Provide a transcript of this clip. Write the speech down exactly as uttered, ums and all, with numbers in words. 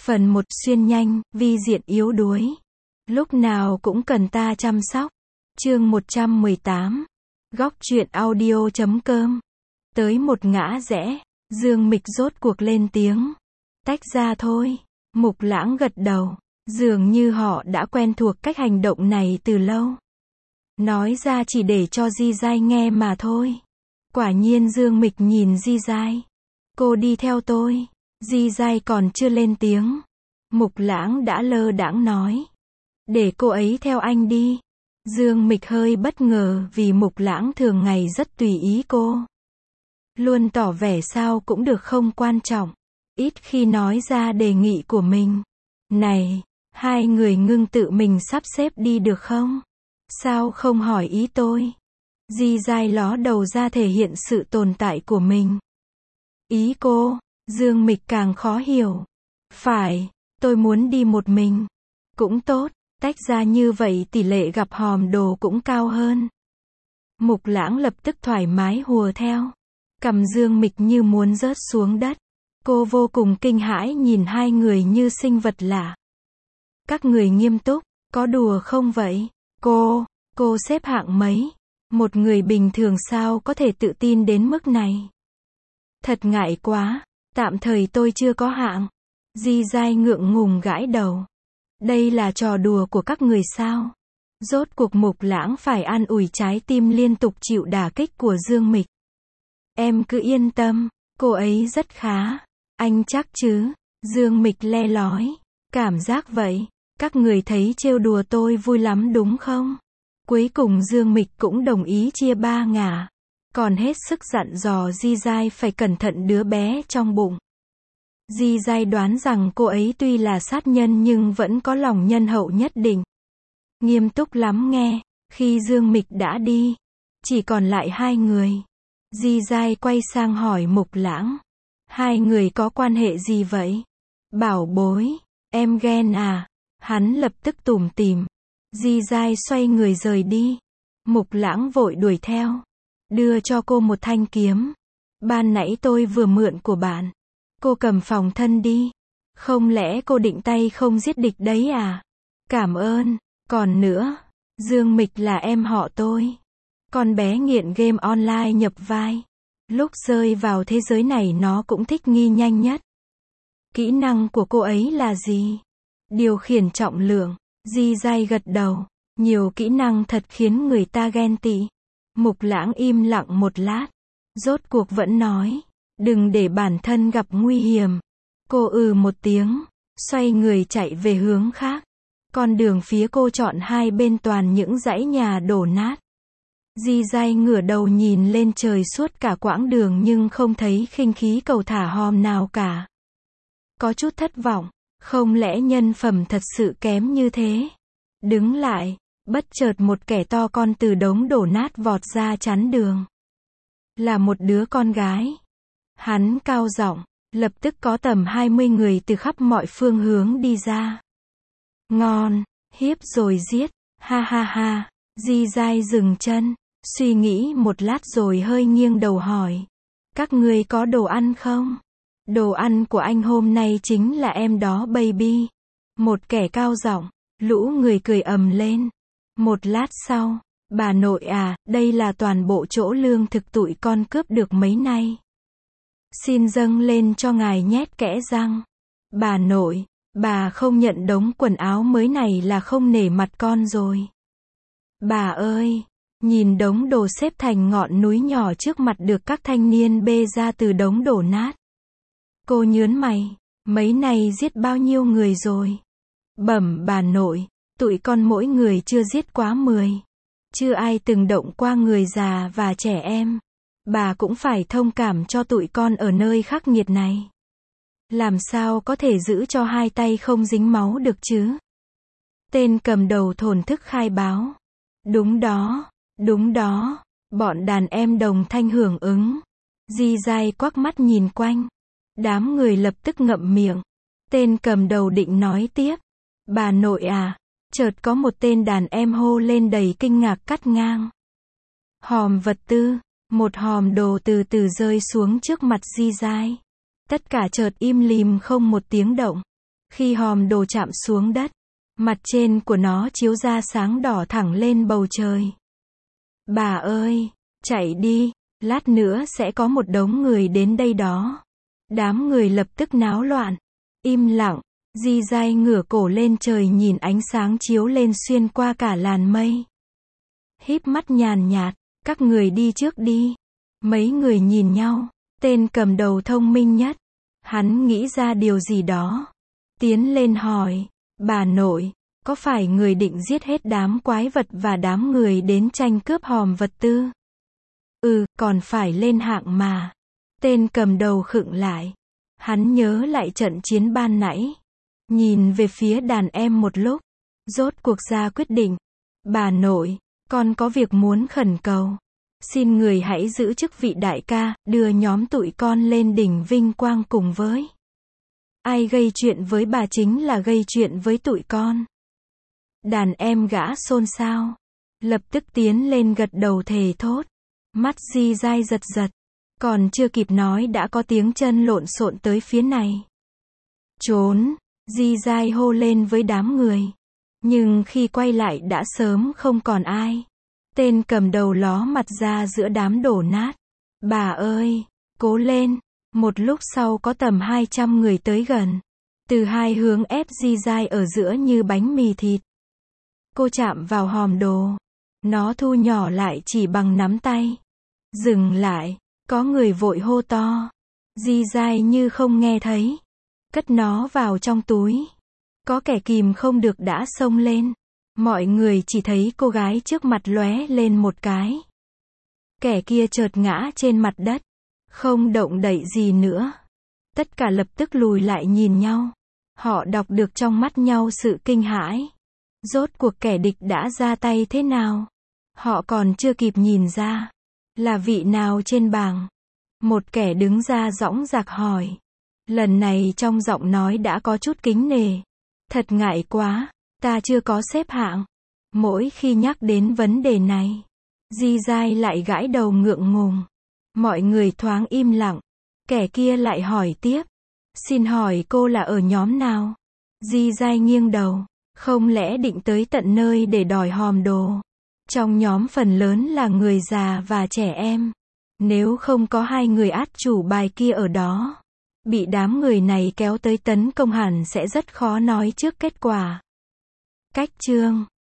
Phần một xuyên nhanh, vi diện yếu đuối. Lúc nào cũng cần ta chăm sóc. Chương một trăm mười tám. Góc truyện audio chấm com. Tới một ngã rẽ, Dương Mịch rốt cuộc lên tiếng. Tách ra thôi. Mục Lãng gật đầu. Dường như họ đã quen thuộc cách hành động này từ lâu. Nói ra chỉ để cho Di Giai nghe mà thôi. Quả nhiên Dương Mịch nhìn Di Giai. Cô đi theo tôi. Di Giai còn chưa lên tiếng. Mục Lãng đã lơ đãng nói. Để cô ấy theo anh đi. Dương Mịch hơi bất ngờ vì Mục Lãng thường ngày rất tùy ý cô. Luôn tỏ vẻ sao cũng được không quan trọng. Ít khi nói ra đề nghị của mình. Này, hai người ngưng tự mình sắp xếp đi được không? Sao không hỏi ý tôi? Di Giai ló đầu ra thể hiện sự tồn tại của mình. Ý cô, Dương Mịch càng khó hiểu. Phải, tôi muốn đi một mình. Cũng tốt, tách ra như vậy tỷ lệ gặp hòm đồ cũng cao hơn. Mục Lãng lập tức thoải mái hùa theo. Cầm Dương Mịch như muốn rớt xuống đất. Cô vô cùng kinh hãi nhìn hai người như sinh vật lạ. Các người nghiêm túc, có đùa không vậy? Cô, cô xếp hạng mấy? Một người bình thường sao có thể tự tin đến mức này? Thật ngại quá, tạm thời tôi chưa có hạng. Di Giai ngượng ngùng gãi đầu. Đây là trò đùa của các người sao? Rốt cuộc Mục Lãng phải an ủi trái tim liên tục chịu đả kích của Dương Mịch. Em cứ yên tâm, cô ấy rất khá. Anh chắc chứ? Dương Mịch le lói. Cảm giác vậy, các người thấy trêu đùa tôi vui lắm đúng không? Cuối cùng Dương Mịch cũng đồng ý chia ba ngả. Còn hết sức dặn dò Di Giai phải cẩn thận đứa bé trong bụng. Di Giai đoán rằng cô ấy tuy là sát nhân nhưng vẫn có lòng nhân hậu nhất định. Nghiêm túc lắm nghe. Khi Dương Mịch đã đi, chỉ còn lại hai người. Di Giai quay sang hỏi Mục Lãng. Hai người có quan hệ gì vậy? Bảo bối, em ghen à? Hắn lập tức tủm tỉm. Di Giai xoay người rời đi. Mục Lãng vội đuổi theo. Đưa cho cô một thanh kiếm. Ban nãy tôi vừa mượn của bạn. Cô cầm phòng thân đi. Không lẽ cô định tay không giết địch đấy à? Cảm ơn. Còn nữa, Dương Mịch là em họ tôi. Con bé nghiện game online nhập vai. Lúc rơi vào thế giới này nó cũng thích nghi nhanh nhất. Kỹ năng của cô ấy là gì? Điều khiển trọng lượng. Di Giai gật đầu. Nhiều kỹ năng thật khiến người ta ghen tị. Mục Lãng im lặng một lát. Rốt cuộc vẫn nói. Đừng để bản thân gặp nguy hiểm. Cô ừ một tiếng. Xoay người chạy về hướng khác. Con đường phía cô chọn hai bên toàn những dãy nhà đổ nát. Di Giai ngửa đầu nhìn lên trời suốt cả quãng đường nhưng không thấy khinh khí cầu thả hòm nào cả. Có chút thất vọng. Không lẽ nhân phẩm thật sự kém như thế? Đứng lại. Bất chợt một kẻ to con từ đống đổ nát vọt ra chắn đường. Là một đứa con gái. Hắn cao giọng. Lập tức có tầm hai mươi người từ khắp mọi phương hướng đi ra. Ngon. Hiếp rồi giết. Ha ha ha. Di Giai dừng chân. Suy nghĩ một lát rồi hơi nghiêng đầu hỏi. Các người có đồ ăn không? Đồ ăn của anh hôm nay chính là em đó baby. Một kẻ cao giọng. Lũ người cười ầm lên. Một lát sau. Bà nội à, đây là toàn bộ chỗ lương thực tụi con cướp được mấy nay. Xin dâng lên cho ngài nhét kẽ răng. Bà nội, bà không nhận đống quần áo mới này là không nể mặt con rồi. Bà ơi, nhìn đống đồ xếp thành ngọn núi nhỏ trước mặt được các thanh niên bê ra từ đống đổ nát. Cô nhớn mày, mấy này giết bao nhiêu người rồi? Bẩm bà nội, tụi con mỗi người chưa giết quá mười. Chưa ai từng động qua người già và trẻ em. Bà cũng phải thông cảm cho tụi con ở nơi khắc nghiệt này. Làm sao có thể giữ cho hai tay không dính máu được chứ? Tên cầm đầu thổn thức khai báo. Đúng đó, đúng đó. Bọn đàn em đồng thanh hưởng ứng. Di Giai quắc mắt nhìn quanh. Đám người lập tức ngậm miệng. Tên cầm đầu định nói tiếp. Bà nội à. Chợt có một tên đàn em hô lên đầy kinh ngạc cắt ngang. Hòm vật tư. Một hòm đồ từ từ rơi xuống trước mặt Di Giai. Tất cả chợt im lìm không một tiếng động. Khi hòm đồ chạm xuống đất, mặt trên của nó chiếu ra sáng đỏ thẳng lên bầu trời. Bà ơi, chạy đi, lát nữa sẽ có một đống người đến đây đó. Đám người lập tức náo loạn. Im lặng, Di Dai ngửa cổ lên trời nhìn ánh sáng chiếu lên xuyên qua cả làn mây. Híp mắt nhàn nhạt, các người đi trước đi. Mấy người nhìn nhau, tên cầm đầu thông minh nhất. Hắn nghĩ ra điều gì đó. Tiến lên hỏi, bà nội, có phải người định giết hết đám quái vật và đám người đến tranh cướp hòm vật tư? Ừ, còn phải lên hạng mà. Tên cầm đầu khựng lại. Hắn nhớ lại trận chiến ban nãy. Nhìn về phía đàn em một lúc. Rốt cuộc ra quyết định. Bà nội, con có việc muốn khẩn cầu. Xin người hãy giữ chức vị đại ca, đưa nhóm tụi con lên đỉnh vinh quang cùng với. Ai gây chuyện với bà chính là gây chuyện với tụi con. Đàn em gã xôn xao. Lập tức tiến lên gật đầu thề thốt. Mắt Di Dai giật giật. Còn chưa kịp nói đã có tiếng chân lộn xộn tới phía này. Trốn, Di Dai hô lên với đám người. Nhưng khi quay lại đã sớm không còn ai. Tên cầm đầu ló mặt ra giữa đám đổ nát. Bà ơi, cố lên. Một lúc sau có tầm hai trăm người tới gần. Từ hai hướng ép Di Dai ở giữa như bánh mì thịt. Cô chạm vào hòm đồ. Nó thu nhỏ lại chỉ bằng nắm tay. Dừng lại. Có người vội hô to. Di Dai như không nghe thấy. Cất nó vào trong túi. Có kẻ kìm không được đã xông lên. Mọi người chỉ thấy cô gái trước mặt lóe lên một cái. Kẻ kia chợt ngã trên mặt đất. Không động đậy gì nữa. Tất cả lập tức lùi lại nhìn nhau. Họ đọc được trong mắt nhau sự kinh hãi. Rốt cuộc kẻ địch đã ra tay thế nào? Họ còn chưa kịp nhìn ra. Là vị nào trên bảng? Một kẻ đứng ra dõng dạc hỏi. Lần này trong giọng nói đã có chút kính nể. Thật ngại quá, ta chưa có xếp hạng. Mỗi khi nhắc đến vấn đề này, Di Dai lại gãi đầu ngượng ngùng. Mọi người thoáng im lặng. Kẻ kia lại hỏi tiếp. Xin hỏi cô là ở nhóm nào? Di Dai nghiêng đầu. Không lẽ định tới tận nơi để đòi hòm đồ? Trong nhóm phần lớn là người già và trẻ em. Nếu không có hai người át chủ bài kia ở đó, bị đám người này kéo tới tấn công hẳn sẽ rất khó nói trước kết quả. Cách chương